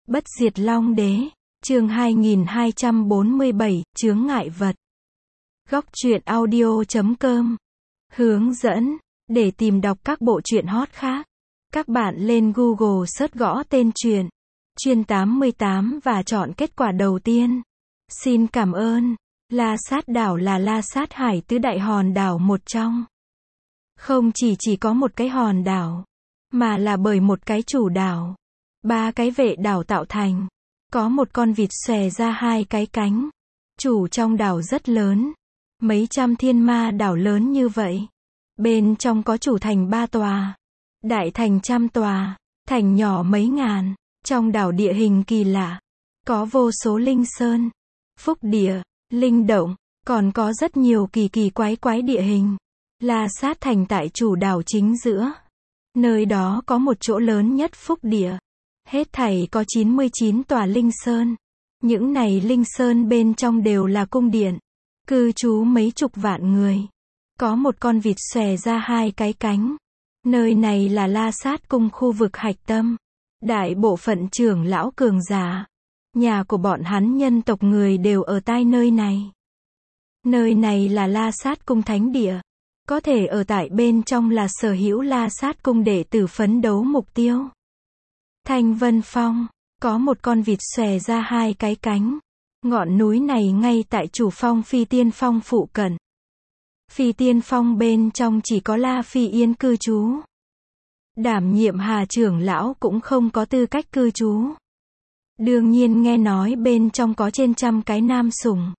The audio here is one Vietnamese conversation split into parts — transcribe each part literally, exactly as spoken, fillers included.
Bất diệt Long Đế, chương hai nghìn hai trăm bốn mươi bảy, chướng ngại vật. Góc truyện audio chấm com. Hướng dẫn, để tìm đọc các bộ truyện hot khác, các bạn lên Google search gõ tên truyện, Chuyên tám mươi tám và chọn kết quả đầu tiên. Xin cảm ơn. La Sát đảo là La Sát hải tứ đại hòn đảo một trong. Không chỉ chỉ có một cái hòn đảo, mà là bởi một cái chủ đảo, ba cái vệ đảo tạo thành. Có một con vịt xòe ra hai cái cánh. Chủ trong đảo rất lớn, mấy trăm thiên ma đảo lớn như vậy. Bên trong có chủ thành ba tòa, đại thành trăm tòa, thành nhỏ mấy ngàn. Trong đảo địa hình kỳ lạ, có vô số linh sơn, phúc địa, linh động, còn có rất nhiều kỳ kỳ quái quái địa hình. La Sát thành tại chủ đảo chính giữa. Nơi đó có một chỗ lớn nhất phúc địa. Hết thảy có chín mươi chín tòa linh sơn. Những này linh sơn bên trong đều là cung điện, cư trú mấy chục vạn người. Có một con vịt xòe ra hai cái cánh. Nơi này là La Sát cung khu vực hạch tâm. Đại bộ phận trưởng lão cường giả, nhà của bọn hắn nhân tộc người đều ở tại nơi này. Nơi này là La Sát cung thánh địa. Có thể ở tại bên trong là sở hữu La Sát cung đệ tử phấn đấu mục tiêu. Thanh Vân Phong, có một con vịt xòe ra hai cái cánh. Ngọn núi này ngay tại chủ phong Phi Tiên Phong phụ cận. Phi Tiên Phong bên trong chỉ có La Phi Yên cư trú. Đảm nhiệm Hà trưởng lão cũng không có tư cách cư trú. Đương nhiên nghe nói bên trong có trên trăm cái nam sủng.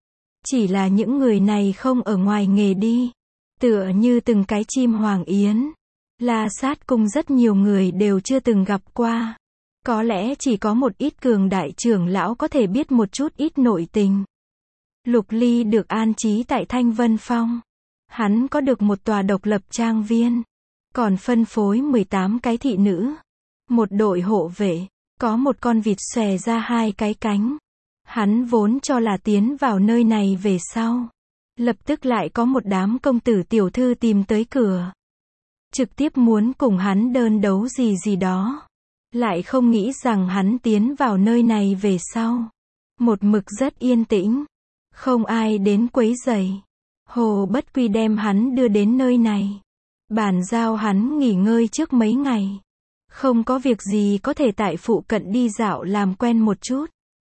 Chỉ là những người này không ở ngoài nghề đi. Tựa như từng cái chim hoàng yến. La Sát cung rất nhiều người đều chưa từng gặp qua. Có lẽ chỉ có một ít cường đại trưởng lão có thể biết một chút ít nội tình. Lục Ly được an trí tại Thanh Vân Phong. Hắn có được một tòa độc lập trang viên. Còn phân phối mười tám cái thị nữ. Một đội hộ vệ. Có một con vịt xòe ra hai cái cánh. Hắn vốn cho là tiến vào nơi này về sau. Lập tức lại có một đám công tử tiểu thư tìm tới cửa. Trực tiếp muốn cùng hắn đơn đấu gì gì đó. Lại không nghĩ rằng hắn tiến vào nơi này về sau. Một mực rất yên tĩnh. Không ai đến quấy rầy. Hồ Bất Quy đem hắn đưa đến nơi này. Bàn giao hắn nghỉ ngơi trước mấy ngày. Không có việc gì có thể tại phụ cận đi dạo làm quen một chút.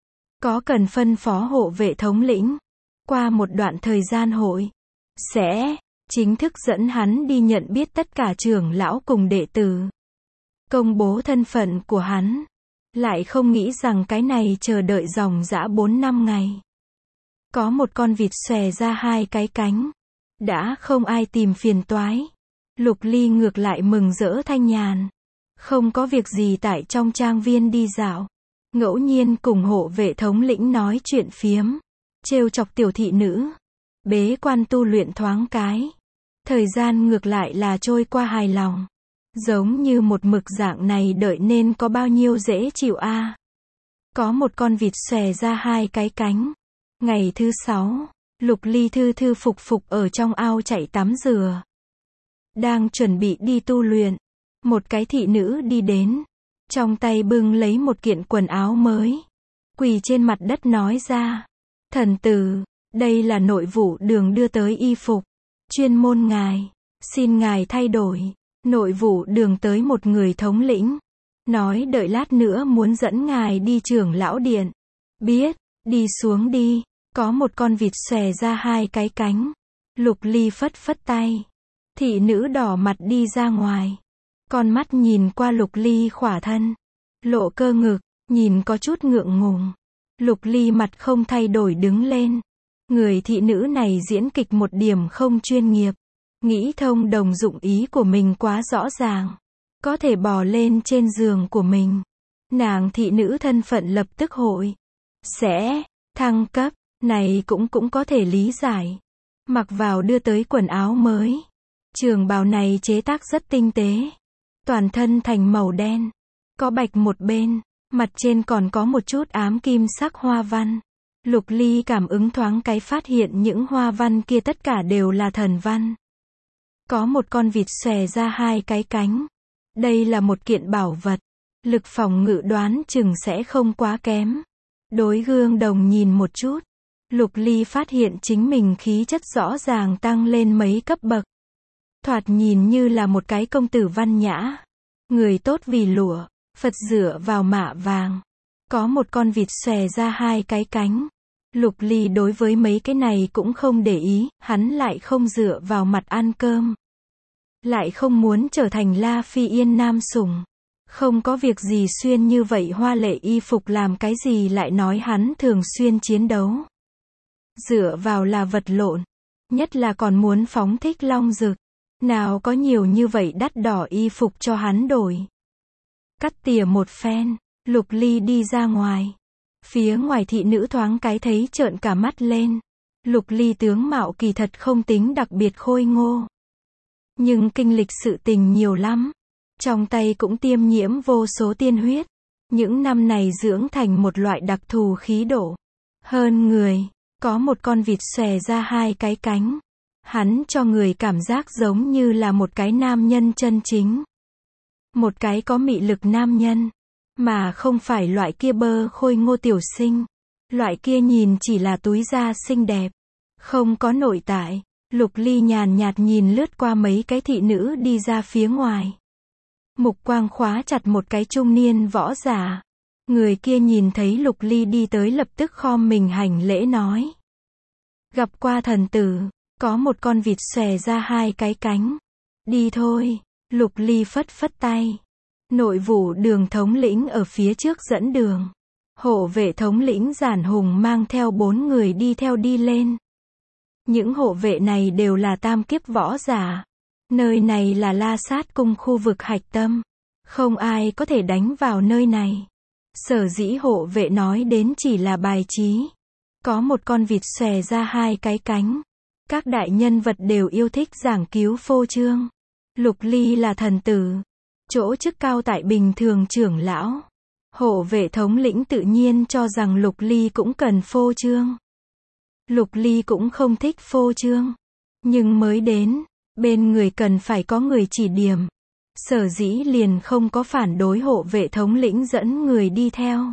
Có cần phân phó hộ vệ thống lĩnh. Qua một đoạn thời gian hội sẽ chính thức dẫn hắn đi nhận biết tất cả trưởng lão cùng đệ tử. Công bố thân phận của hắn. Lại không nghĩ rằng cái này chờ đợi dòng dã bốn năm ngày. Có một con vịt xòe ra hai cái cánh. Đã không ai tìm phiền toái. Lục Ly ngược lại mừng rỡ thanh nhàn. Không có việc gì tại trong trang viên đi dạo. Ngẫu nhiên cùng hộ vệ thống lĩnh nói chuyện phiếm. Trêu chọc tiểu thị nữ. Bế quan tu luyện thoáng cái. Thời gian ngược lại là trôi qua hài lòng. Giống như một mực dạng này đợi nên có bao nhiêu dễ chịu a. À. Có một con vịt xòe ra hai cái cánh. Ngày thứ sáu, Lục Ly thư thư phục phục ở trong ao chạy tắm rửa. Đang chuẩn bị đi tu luyện. Một cái thị nữ đi đến. Trong tay bưng lấy một kiện quần áo mới. Quỳ trên mặt đất nói ra. Thần tử, đây là nội vụ đường đưa tới y phục. Chuyên môn ngài. Xin ngài thay đổi. Nội vụ đường tới một người thống lĩnh. Nói đợi lát nữa muốn dẫn ngài đi trưởng lão điện. Biết, đi xuống đi. Có một con vịt xòe ra hai cái cánh. Lục Ly phất phất tay. Thị nữ đỏ mặt đi ra ngoài. Con mắt nhìn qua Lục Ly khỏa thân. Lộ cơ ngực, nhìn có chút ngượng ngùng. Lục Ly mặt không thay đổi đứng lên. Người thị nữ này diễn kịch một điểm không chuyên nghiệp. Nghĩ thông đồng dụng ý của mình quá rõ ràng. Có thể bò lên trên giường của mình. Nàng thị nữ thân phận lập tức hội sẽ thăng cấp. Này cũng cũng có thể lý giải. Mặc vào đưa tới quần áo mới. Trường bào này chế tác rất tinh tế. Toàn thân thành màu đen. Có bạch một bên. Mặt trên còn có một chút ám kim sắc hoa văn. Lục Ly cảm ứng thoáng cái phát hiện những hoa văn kia tất cả đều là thần văn. Có một con vịt xòe ra hai cái cánh. Đây là một kiện bảo vật. Lực phòng ngự đoán chừng sẽ không quá kém. Đối gương đồng nhìn một chút, Lục Ly phát hiện chính mình khí chất rõ ràng tăng lên mấy cấp bậc. Thoạt nhìn như là một cái công tử văn nhã. Người tốt vì lụa, Phật dựa vào mạ vàng. Có một con vịt xòe ra hai cái cánh. Lục Ly đối với mấy cái này cũng không để ý, hắn lại không dựa vào mặt ăn cơm. Lại không muốn trở thành La Phi Yên nam sủng. Không có việc gì xuyên như vậy hoa lệ y phục làm cái gì lại nói hắn thường xuyên chiến đấu. Dựa vào là vật lộn. Nhất là còn muốn phóng thích long dực. Nào có nhiều như vậy đắt đỏ y phục cho hắn đổi. Cắt tỉa một phen, Lục Ly đi ra ngoài. Phía ngoài thị nữ thoáng cái thấy trợn cả mắt lên. Lục Ly tướng mạo kỳ thật không tính đặc biệt khôi ngô. Nhưng kinh lịch sự tình nhiều lắm. Trong tay cũng tiêm nhiễm vô số tiên huyết. Những năm này dưỡng thành một loại đặc thù khí độ. Hơn người, có một con vịt xòe ra hai cái cánh. Hắn cho người cảm giác giống như là một cái nam nhân chân chính. Một cái có mị lực nam nhân. Mà không phải loại kia bơ khôi ngô tiểu sinh. Loại kia nhìn chỉ là túi da xinh đẹp. Không có nội tại. Lục Ly nhàn nhạt nhìn lướt qua mấy cái thị nữ đi ra phía ngoài. Mục quang khóa chặt một cái trung niên võ giả. Người kia nhìn thấy Lục Ly đi tới lập tức khom mình hành lễ nói. Gặp qua thần tử, có một con vịt xòe ra hai cái cánh. Đi thôi, Lục Ly phất phất tay. Nội vụ đường thống lĩnh ở phía trước dẫn đường. Hộ vệ thống lĩnh Giản Hùng mang theo bốn người đi theo đi lên. Những hộ vệ này đều là tam kiếp võ giả. Nơi này là La Sát cung khu vực hạch tâm. Không ai có thể đánh vào nơi này. Sở dĩ hộ vệ nói đến chỉ là bài trí. Có một con vịt xòe ra hai cái cánh. Các đại nhân vật đều yêu thích giảng cứu phô trương. Lục Ly là thần tử. Chỗ chức cao tại bình thường trưởng lão. Hộ vệ thống lĩnh tự nhiên cho rằng Lục Ly cũng cần phô trương. Lục Ly cũng không thích phô trương. Nhưng mới đến, bên người cần phải có người chỉ điểm. Sở dĩ liền không có phản đối hộ vệ thống lĩnh dẫn người đi theo.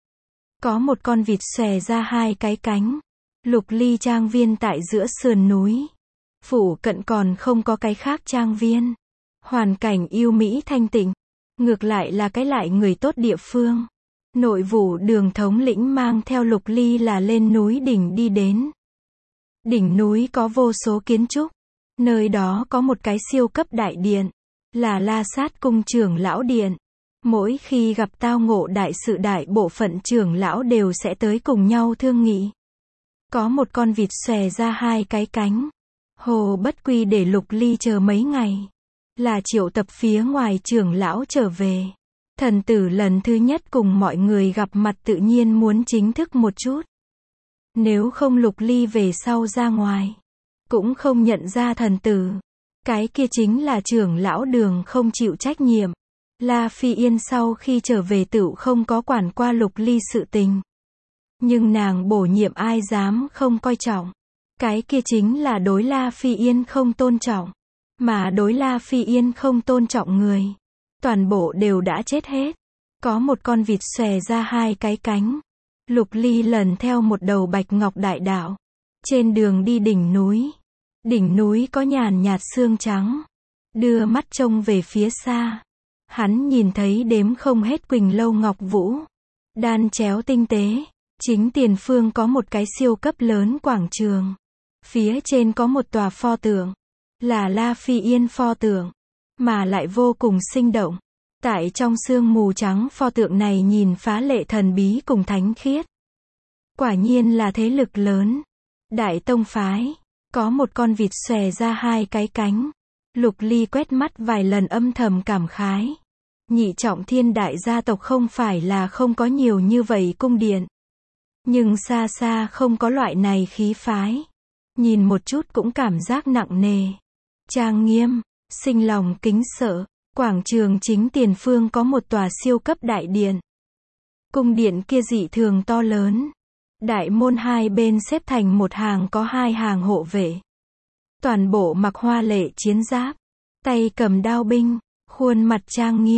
Có một con vịt xòe ra hai cái cánh. Lục Ly trang viên tại giữa sườn núi. Phủ cận còn không có cái khác trang viên. Hoàn cảnh yêu mỹ thanh tịnh. Ngược lại là cái lại người tốt địa phương. Nội vụ đường thống lĩnh mang theo Lục Ly là lên núi đỉnh đi đến. Đỉnh núi có vô số kiến trúc. Nơi đó có một cái siêu cấp đại điện. Là La Sát cung trưởng lão điện. Mỗi khi gặp tao ngộ đại sự đại bộ phận trưởng lão đều sẽ tới cùng nhau thương nghị. Có một con vịt xòe ra hai cái cánh. Hồ Bất Quy để Lục Ly chờ mấy ngày. Là triệu tập phía ngoài trưởng lão trở về. Thần tử lần thứ nhất cùng mọi người gặp mặt tự nhiên muốn chính thức một chút. Nếu không Lục Ly về sau ra ngoài. Cũng không nhận ra thần tử. Cái kia chính là trưởng lão đường không chịu trách nhiệm. La Phi Yên sau khi trở về tựu không có quản qua Lục Ly sự tình. Nhưng nàng bổ nhiệm ai dám không coi trọng. Cái kia chính là đối La Phi Yên không tôn trọng. Mà đối La Phi Yên không tôn trọng người. Toàn bộ đều đã chết hết. Có một con vịt xòe ra hai cái cánh. Lục Ly lần theo một đầu bạch ngọc đại đạo. Trên đường đi đỉnh núi. Đỉnh núi có nhàn nhạt sương trắng. Đưa mắt trông về phía xa. Hắn nhìn thấy đếm không hết quỳnh lâu ngọc vũ. Đan chéo tinh tế. Chính tiền phương có một cái siêu cấp lớn quảng trường. Phía trên có một tòa pho tượng. Là La Phi Yên pho tượng. Mà lại vô cùng sinh động. Tại trong sương mù trắng pho tượng này nhìn phá lệ thần bí cùng thánh khiết. Quả nhiên là thế lực lớn. Đại tông phái. Có một con vịt xòe ra hai cái cánh. Lục Ly quét mắt vài lần âm thầm cảm khái. Nhị trọng thiên đại gia tộc không phải là không có nhiều như vậy cung điện. Nhưng xa xa không có loại này khí phái. Nhìn một chút cũng cảm giác nặng nề. Trang nghiêm, sinh lòng kính sợ. Quảng trường chính tiền phương có một tòa siêu cấp đại điện. Cung điện kia dị thường to lớn. Đại môn hai bên xếp thành một hàng có hai hàng hộ vệ. Toàn bộ mặc hoa lệ chiến giáp. Tay cầm đao binh. Khuôn mặt trang nghiêm.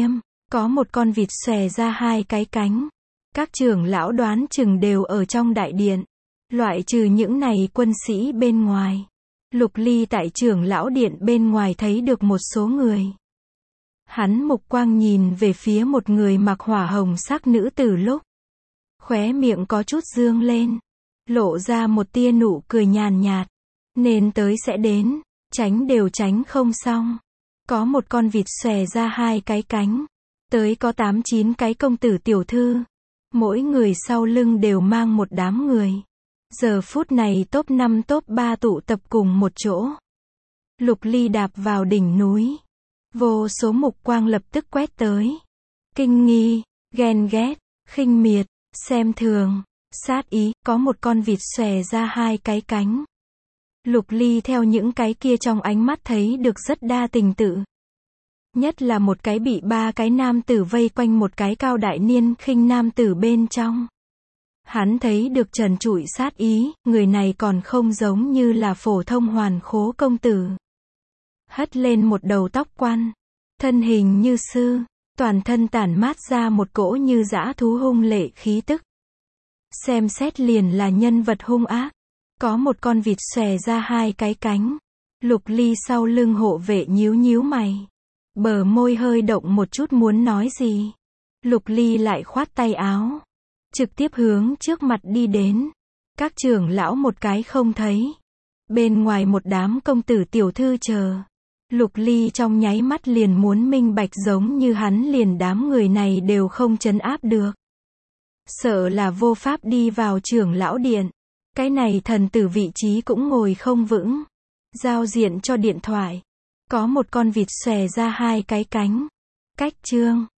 Có một con vịt xòe ra hai cái cánh. Các trưởng lão đoán chừng đều ở trong đại điện. Loại trừ những này quân sĩ bên ngoài. Lục Ly tại trưởng lão điện bên ngoài thấy được một số người. Hắn mục quang nhìn về phía một người mặc hỏa hồng sắc nữ tử lúc. Khóe miệng có chút dương lên. Lộ ra một tia nụ cười nhàn nhạt. Nên tới sẽ đến. Tránh đều tránh không xong. Có một con vịt xòe ra hai cái cánh. Tới có tám chín cái công tử tiểu thư. Mỗi người sau lưng đều mang một đám người. Giờ phút này top năm top ba tụ tập cùng một chỗ. Lục Ly đạp vào đỉnh núi. Vô số mục quang lập tức quét tới. Kinh nghi, ghen ghét, khinh miệt, xem thường, sát ý. Có một con vịt xòe ra hai cái cánh. Lục Ly theo những cái kia trong ánh mắt thấy được rất đa tình tự. Nhất là một cái bị ba cái nam tử vây quanh một cái cao đại niên khinh nam tử bên trong. Hắn thấy được trần trụi sát ý, người này còn không giống như là phổ thông hoàn khố công tử. Hất lên một đầu tóc quăn, thân hình như sư, toàn thân tản mát ra một cỗ như dã thú hung lệ khí tức. Xem xét liền là nhân vật hung ác. Có một con vịt xòe ra hai cái cánh. Lục Ly sau lưng hộ vệ nhíu nhíu mày. Bờ môi hơi động một chút muốn nói gì. Lục Ly lại khoát tay áo. Trực tiếp hướng trước mặt đi đến. Các trưởng lão một cái không thấy. Bên ngoài một đám công tử tiểu thư chờ. Lục Ly trong nháy mắt liền muốn minh bạch giống như hắn liền đám người này đều không trấn áp được. Sợ là vô pháp đi vào trưởng lão điện. Cái này thần tử vị trí cũng ngồi không vững. Giao diện cho điện thoại. Có một con vịt xòe ra hai cái cánh. Cách chương.